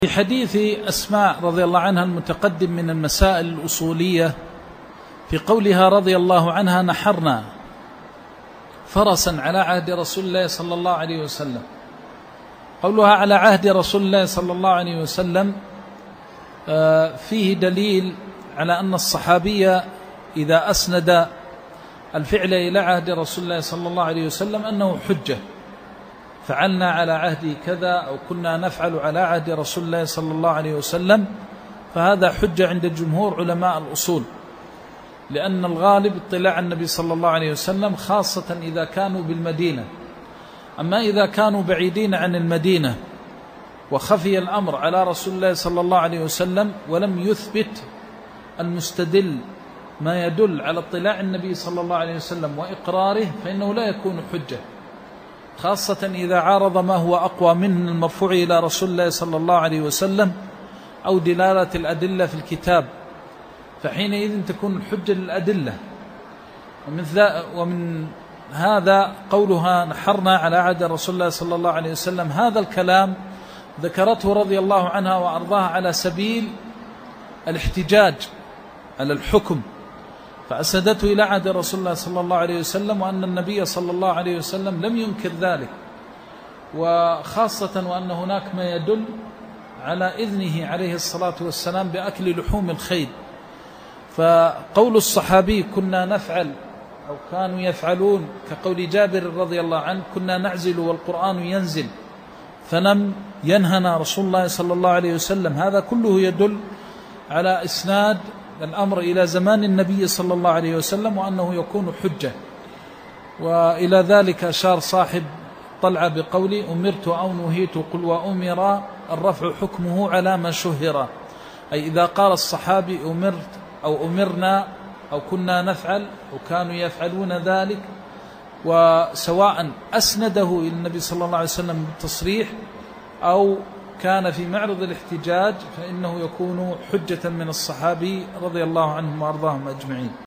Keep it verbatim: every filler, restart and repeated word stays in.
في حديث أسماء رضي الله عنها المتقدم من المسائل الأصولية في قولها رضي الله عنها: نحرنا فرسا على عهد رسول الله صلى الله عليه وسلم. قولها على عهد رسول الله صلى الله عليه وسلم فيه دليل على أن الصحابي إذا أسند الفعل إلى عهد رسول الله صلى الله عليه وسلم أنه حجة، فعلنا على عهد كذا أو كنا نفعل على عهد رسول الله صلى الله عليه وسلم، فهذا حجة عند جمهور علماء الأصول، لأن الغالب اطلاع النبي صلى الله عليه وسلم، خاصة إذا كانوا بالمدينة. أما إذا كانوا بعيدين عن المدينة وخفي الأمر على رسول الله صلى الله عليه وسلم ولم يثبت المستدل ما يدل على اطلاع النبي صلى الله عليه وسلم وإقراره، فإنه لا يكون حجة، خاصة إذا عارض ما هو أقوى من المرفوع إلى رسول الله صلى الله عليه وسلم أو دلالة الأدلة في الكتاب، فحينئذ تكون الحجة للأدلة. ومن, ومن هذا قولها نحرنا على عهد رسول الله صلى الله عليه وسلم، هذا الكلام ذكرته رضي الله عنها وأرضاها على سبيل الاحتجاج على الحكم، فأسدته إلى عهد رسول الله صلى الله عليه وسلم، وأن النبي صلى الله عليه وسلم لم ينكر ذلك، وخاصة وأن هناك ما يدل على إذنه عليه الصلاة والسلام بأكل لحوم الخيل. فقول الصحابي كنا نفعل أو كانوا يفعلون كقول جابر رضي الله عنه: كنا نعزل والقرآن ينزل فلم ينهنا رسول الله صلى الله عليه وسلم، هذا كله يدل على إسناد الأمر إلى زمان النبي صلى الله عليه وسلم وأنه يكون حجة. وإلى ذلك أشار صاحب طلعة بقولي: أمرت أو نهيت قل وأمر الرفع حكمه على ما شهر، أي إذا قال الصحابي أمرت أو أمرنا أو كنا نفعل أو كانوا يفعلون ذلك، وسواء أسنده إلى النبي صلى الله عليه وسلم بالتصريح أو كان في معرض الاحتجاج، فإنه يكون حجة من الصحابي رضي الله عنهم وأرضاهم أجمعين.